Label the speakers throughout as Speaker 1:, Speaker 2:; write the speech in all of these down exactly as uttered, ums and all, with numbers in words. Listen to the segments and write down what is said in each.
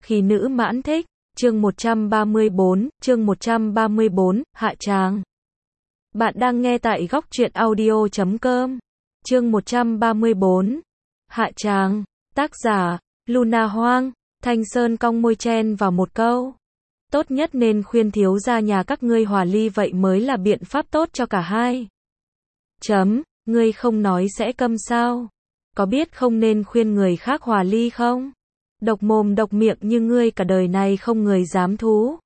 Speaker 1: Khi nữ mãn thích, chương một trăm ba mươi bốn, chương một trăm ba mươi bốn, hạ tràng. Bạn đang nghe tại góc truyện audio chấm com. Chương một trăm ba mươi bốn. Hạ tràng. Tác giả, Luna Hoang. Thanh Sơn cong môi chen vào một câu. Tốt nhất nên khuyên thiếu gia nhà các ngươi hòa ly, vậy mới là biện pháp tốt cho cả hai. Chấm, ngươi không nói sẽ câm sao? Có biết không nên khuyên người khác hòa ly không? Độc mồm độc miệng như ngươi cả đời này không người dám thú.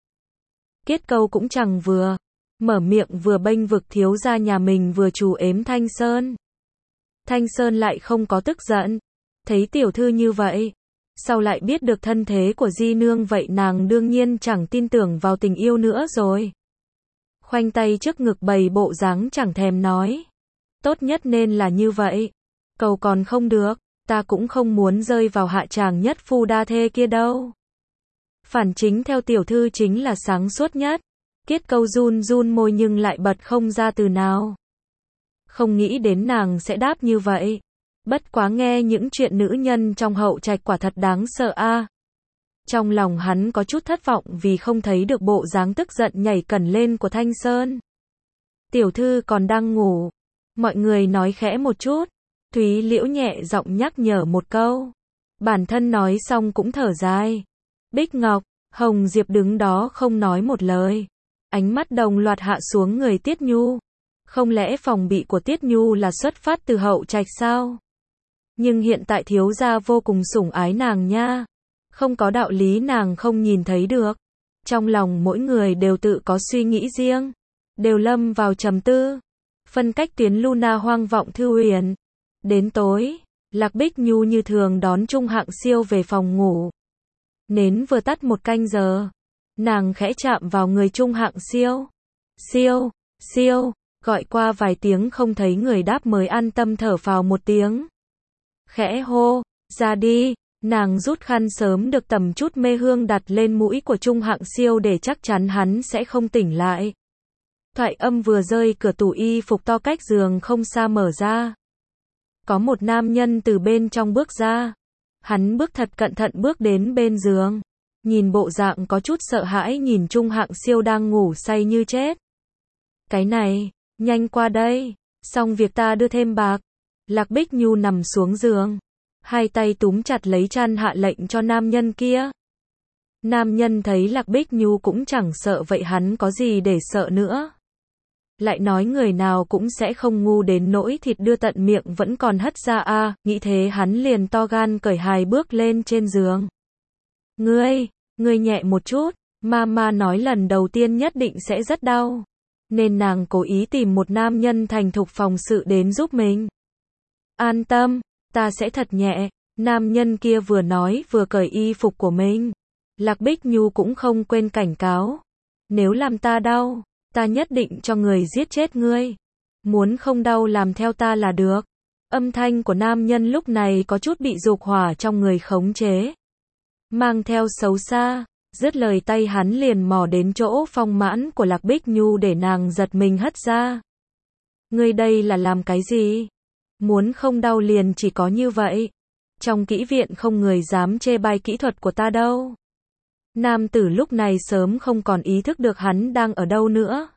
Speaker 1: Kết câu cũng chẳng vừa. Mở miệng vừa bênh vực thiếu gia nhà mình vừa trù ếm Thanh Sơn. Thanh Sơn lại không có tức giận. Thấy tiểu thư như vậy, sau lại biết được thân thế của Di Nương, vậy nàng đương nhiên chẳng tin tưởng vào tình yêu nữa rồi. Khoanh tay trước ngực bày bộ dáng chẳng thèm nói. Tốt nhất nên là như vậy. Cầu còn không được, ta cũng không muốn rơi vào hạ tràng nhất phu đa thê kia đâu. Phản chính theo tiểu thư chính là sáng suốt nhất. Kết câu run run môi nhưng lại bật không ra từ nào. Không nghĩ đến nàng sẽ đáp như vậy. Bất quá nghe những chuyện nữ nhân trong hậu trạch quả thật đáng sợ a. À. Trong lòng hắn có chút thất vọng vì không thấy được bộ dáng tức giận nhảy cẩn lên của Thanh Sơn. Tiểu thư còn đang ngủ. Mọi người nói khẽ một chút. Thúy Liễu nhẹ giọng nhắc nhở một câu. Bản thân nói xong cũng thở dài. Bích Ngọc, Hồng Diệp đứng đó không nói một lời. Ánh mắt đồng loạt hạ xuống người Tiết Nhu. Không lẽ phòng bị của Tiết Nhu là xuất phát từ hậu trạch sao? Nhưng hiện tại thiếu gia vô cùng sủng ái nàng nha. Không có đạo lý nàng không nhìn thấy được. Trong lòng mỗi người đều tự có suy nghĩ riêng. Đều lâm vào trầm tư. Phân cách tuyến Luna Hoang vọng Thư Huyền. Đến tối, Lạc Bích Nhu như thường đón Trung Hạng Siêu về phòng ngủ. Nến vừa tắt một canh giờ. Nàng khẽ chạm vào người Trung Hạng Siêu. Siêu, Siêu, gọi qua vài tiếng không thấy người đáp mới an tâm thở phào một tiếng. Khẽ hô, ra đi, nàng rút khăn sớm được tầm chút mê hương đặt lên mũi của Trung Hạng Siêu để chắc chắn hắn sẽ không tỉnh lại. Thoại âm vừa rơi, cửa tủ y phục to cách giường không xa mở ra. Có một nam nhân từ bên trong bước ra. Hắn bước thật cẩn thận bước đến bên giường. Nhìn bộ dạng có chút sợ hãi nhìn Trung Hạng Siêu đang ngủ say như chết. Cái này, nhanh qua đây, xong việc ta đưa thêm bạc. Lạc Bích Nhu nằm xuống giường. Hai tay túm chặt lấy chăn hạ lệnh cho nam nhân kia. Nam nhân thấy Lạc Bích Nhu cũng chẳng sợ vậy hắn có gì để sợ nữa. Lại nói người nào cũng sẽ không ngu đến nỗi thịt đưa tận miệng vẫn còn hất ra a. À, nghĩ thế hắn liền to gan cởi hài bước lên trên giường. Ngươi, ngươi nhẹ một chút, mama nói lần đầu tiên nhất định sẽ rất đau. Nên nàng cố ý tìm một nam nhân thành thục phòng sự đến giúp mình. An tâm, ta sẽ thật nhẹ. Nam nhân kia vừa nói vừa cởi y phục của mình. Lạc Bích Nhu cũng không quên cảnh cáo. Nếu làm ta đau, ta nhất định cho người giết chết ngươi. Muốn không đau làm theo ta là được. Âm thanh của nam nhân lúc này có chút bị dục hỏa trong người khống chế. Mang theo xấu xa. Dứt lời tay hắn liền mò đến chỗ phong mãn của Lạc Bích Nhu để nàng giật mình hất ra. Ngươi đây là làm cái gì? Muốn không đau liền chỉ có như vậy. Trong kỹ viện không người dám chê bai kỹ thuật của ta đâu. Nam tử lúc này sớm không còn ý thức được hắn đang ở đâu nữa.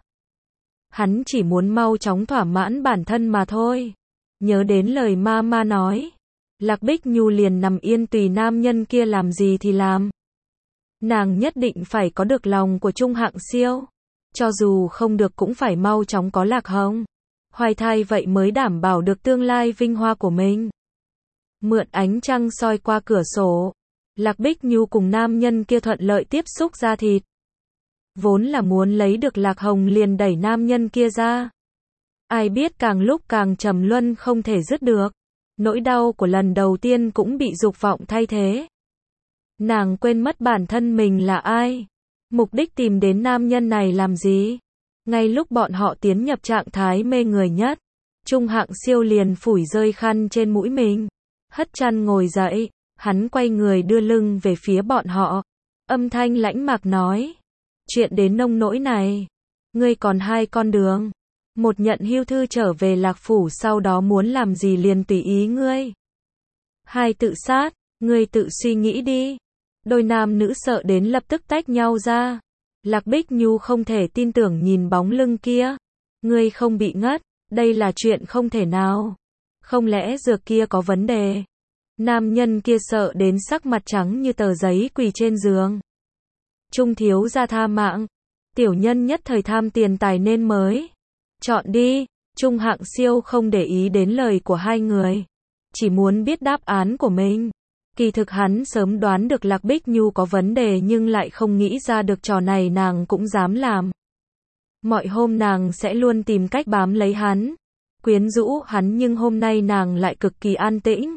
Speaker 1: Hắn chỉ muốn mau chóng thỏa mãn bản thân mà thôi. Nhớ đến lời ma ma nói. Lạc Bích Nhu liền nằm yên tùy nam nhân kia làm gì thì làm. Nàng nhất định phải có được lòng của Trung Hạng Siêu. Cho dù không được cũng phải mau chóng có Lạc Hồng. Hoài thai vậy mới đảm bảo được tương lai vinh hoa của mình. Mượn ánh trăng soi qua cửa sổ. Lạc Bích Nhu cùng nam nhân kia thuận lợi tiếp xúc da thịt. Vốn là muốn lấy được Lạc Hồng liền đẩy nam nhân kia ra. Ai biết càng lúc càng trầm luân không thể dứt được. Nỗi đau của lần đầu tiên cũng bị dục vọng thay thế. Nàng quên mất bản thân mình là ai. Mục đích tìm đến nam nhân này làm gì. Ngay lúc bọn họ tiến nhập trạng thái mê người nhất. Trung Hạng Siêu liền phủi rơi khăn trên mũi mình. Hất chăn ngồi dậy. Hắn quay người đưa lưng về phía bọn họ. Âm thanh lãnh mạc nói. Chuyện đến nông nỗi này. Ngươi còn hai con đường. Một nhận hưu thư trở về Lạc Phủ, sau đó muốn làm gì liền tùy ý ngươi. Hai tự sát. Ngươi tự suy nghĩ đi. Đôi nam nữ sợ đến lập tức tách nhau ra. Lạc Bích Nhu không thể tin tưởng nhìn bóng lưng kia. Ngươi không bị ngất, đây là chuyện không thể nào. Không lẽ dược kia có vấn đề? Nam nhân kia sợ đến sắc mặt trắng như tờ giấy quỳ trên giường. Trung thiếu gia tha mạng. Tiểu nhân nhất thời tham tiền tài nên mới. Chọn đi. Trung Hạng Siêu không để ý đến lời của hai người. Chỉ muốn biết đáp án của mình. Kỳ thực hắn sớm đoán được Lạc Bích Nhu có vấn đề nhưng lại không nghĩ ra được trò này nàng cũng dám làm. Mọi hôm nàng sẽ luôn tìm cách bám lấy hắn, quyến rũ hắn nhưng hôm nay nàng lại cực kỳ an tĩnh.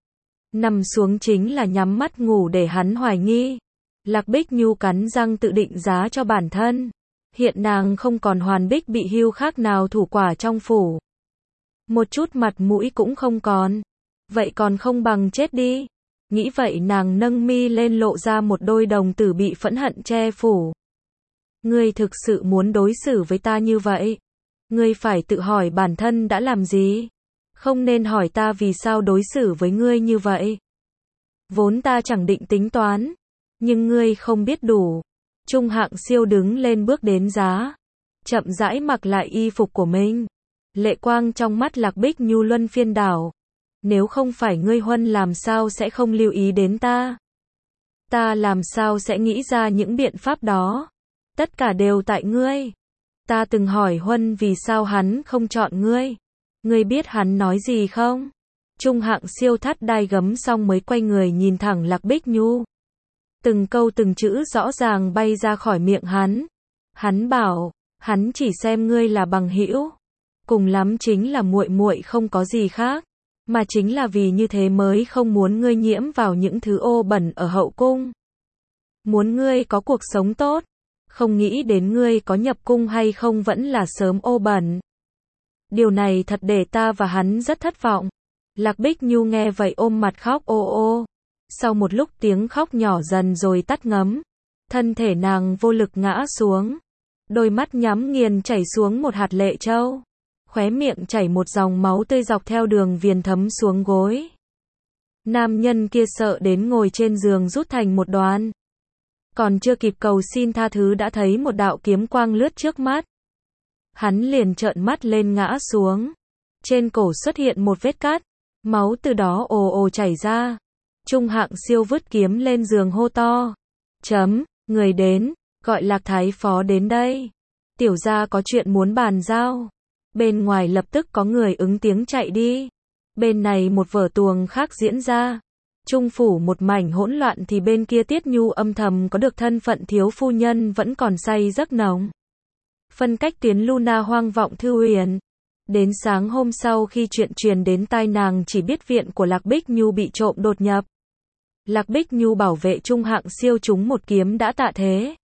Speaker 1: Nằm xuống chính là nhắm mắt ngủ để hắn hoài nghi. Lạc Bích Nhu cắn răng tự định giá cho bản thân. Hiện nàng không còn Hoàn Bích bị hưu khác nào thủ quả trong phủ. Một chút mặt mũi cũng không còn. Vậy còn không bằng chết đi. Nghĩ vậy nàng nâng mi lên lộ ra một đôi đồng tử bị phẫn hận che phủ. Ngươi thực sự muốn đối xử với ta như vậy? Ngươi phải tự hỏi bản thân đã làm gì? Không nên hỏi ta vì sao đối xử với ngươi như vậy. Vốn ta chẳng định tính toán. Nhưng ngươi không biết đủ. Trung Hạng Siêu đứng lên bước đến giá. Chậm rãi mặc lại y phục của mình. Lệ quang trong mắt Lạc Bích Nhu luân phiên đảo. Nếu không phải ngươi Huân làm sao sẽ không lưu ý đến ta? Ta làm sao sẽ nghĩ ra những biện pháp đó? Tất cả đều tại ngươi. Ta từng hỏi Huân vì sao hắn không chọn ngươi. Ngươi biết hắn nói gì không? Trung Hạng Siêu thắt đai gấm xong mới quay người nhìn thẳng Lạc Bích Nhu. Từng câu từng chữ rõ ràng bay ra khỏi miệng hắn. Hắn bảo, hắn chỉ xem ngươi là bằng hữu, cùng lắm chính là muội muội không có gì khác, mà chính là vì như thế mới không muốn ngươi nhiễm vào những thứ ô bẩn ở hậu cung. Muốn ngươi có cuộc sống tốt, không nghĩ đến ngươi có nhập cung hay không vẫn là sớm ô bẩn. Điều này thật để ta và hắn rất thất vọng. Lạc Bích Nhu nghe vậy ôm mặt khóc ô ô. Sau một lúc tiếng khóc nhỏ dần rồi tắt ngấm. Thân thể nàng vô lực ngã xuống. Đôi mắt nhắm nghiền chảy xuống một hạt lệ trâu. Khóe miệng chảy một dòng máu tươi dọc theo đường viền thấm xuống gối. Nam nhân kia sợ đến ngồi trên giường rút thành một đoàn. Còn chưa kịp cầu xin tha thứ đã thấy một đạo kiếm quang lướt trước mắt. Hắn liền trợn mắt lên ngã xuống. Trên cổ xuất hiện một vết cắt. Máu từ đó ồ ồ chảy ra. Trung Hạng Siêu vứt kiếm lên giường hô to. Chấm, người đến, gọi Lạc Thái Phó đến đây. Tiểu gia có chuyện muốn bàn giao. Bên ngoài lập tức có người ứng tiếng chạy đi. Bên này một vở tuồng khác diễn ra. Trung phủ một mảnh hỗn loạn thì bên kia Tiết Nhu âm thầm có được thân phận thiếu phu nhân vẫn còn say giấc nồng. Phân cách tuyến Luna hoang vọng thư huyền. Đến sáng hôm sau khi chuyện truyền đến tai nàng chỉ biết viện của Lạc Bích Nhu bị trộm đột nhập. Lạc Bích Nhu bảo vệ Trung Hạng Siêu trúng một kiếm đã tạ thế.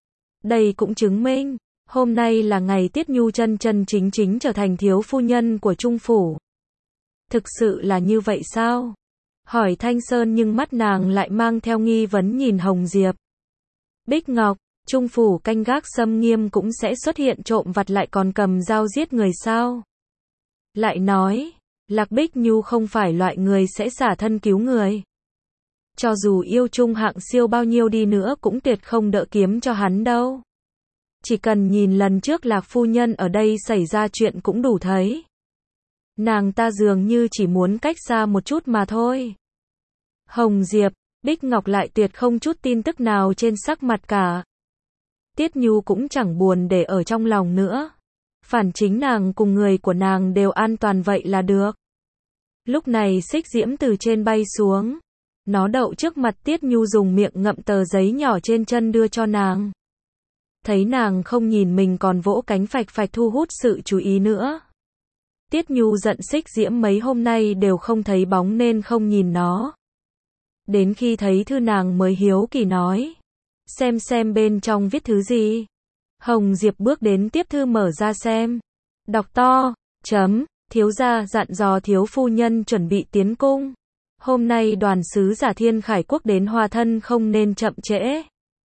Speaker 1: Đây cũng chứng minh, hôm nay là ngày Tiết Nhu chân chân chính chính trở thành thiếu phu nhân của Trung phủ. Thực sự là như vậy sao? Hỏi Thanh Sơn nhưng mắt nàng lại mang theo nghi vấn nhìn Hồng Diệp. Bích Ngọc, Trung phủ canh gác xâm nghiêm cũng sẽ xuất hiện trộm vặt lại còn cầm dao giết người sao? Lại nói, Lạc Bích Nhu không phải loại người sẽ xả thân cứu người. Cho dù yêu Trung Hạng Siêu bao nhiêu đi nữa cũng tuyệt không đỡ kiếm cho hắn đâu. Chỉ cần nhìn lần trước Lạc phu nhân ở đây xảy ra chuyện cũng đủ thấy. Nàng ta dường như chỉ muốn cách xa một chút mà thôi. Hồng Diệp, Bích Ngọc lại tuyệt không chút tin tức nào trên sắc mặt cả. Tiết Nhu cũng chẳng buồn để ở trong lòng nữa. Phản chính nàng cùng người của nàng đều an toàn vậy là được. Lúc này xích diễm từ trên bay xuống. Nó đậu trước mặt Tiết Nhu dùng miệng ngậm tờ giấy nhỏ trên chân đưa cho nàng. Thấy nàng không nhìn mình còn vỗ cánh phạch phạch thu hút sự chú ý nữa. Tiết Nhu giận xích diễm mấy hôm nay đều không thấy bóng nên không nhìn nó. Đến khi thấy thư nàng mới hiếu kỳ nói. Xem xem bên trong viết thứ gì. Hồng Diệp bước đến tiếp thư mở ra xem. Đọc to, chấm, thiếu gia dặn dò thiếu phu nhân chuẩn bị tiến cung. Hôm nay đoàn sứ giả Thiên Khải Quốc đến hòa thân không nên chậm trễ.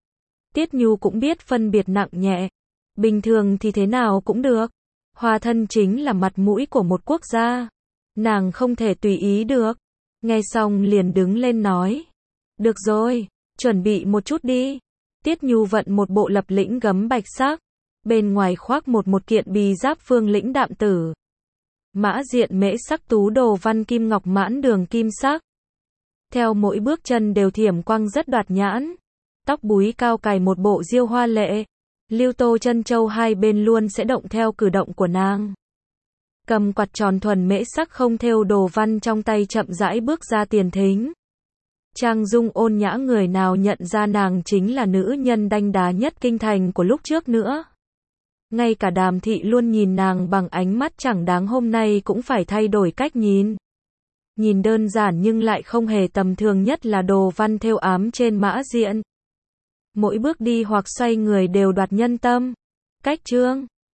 Speaker 1: Tiết Nhu cũng biết phân biệt nặng nhẹ. Bình thường thì thế nào cũng được. Hòa thân chính là mặt mũi của một quốc gia. Nàng không thể tùy ý được. Nghe xong liền đứng lên nói. Được rồi, Chuẩn bị một chút đi. Tiết Nhu vận một bộ lập lĩnh gấm bạch sắc, bên ngoài khoác một một kiện bì giáp phương lĩnh đạm tử. Mã diện mễ sắc tú đồ văn kim ngọc mãn đường kim sắc. Theo mỗi bước chân đều thiểm quang rất đoạt nhãn. Tóc búi cao cài một bộ diêu hoa lệ. Lưu tô chân châu hai bên luôn sẽ động theo cử động của nàng. Cầm quạt tròn thuần mễ sắc không thêu đồ văn trong tay chậm rãi bước ra tiền thính. Trang dung ôn nhã, người nào nhận ra nàng chính là nữ nhân đanh đá nhất kinh thành của lúc trước nữa. Ngay cả Đàm thị luôn nhìn nàng bằng ánh mắt chẳng đáng, hôm nay cũng phải thay đổi cách nhìn. Nhìn đơn giản nhưng lại không hề tầm thường, nhất là đồ văn thêu ám trên mã diện. Mỗi bước đi hoặc xoay người đều đoạt nhân tâm. Cách chương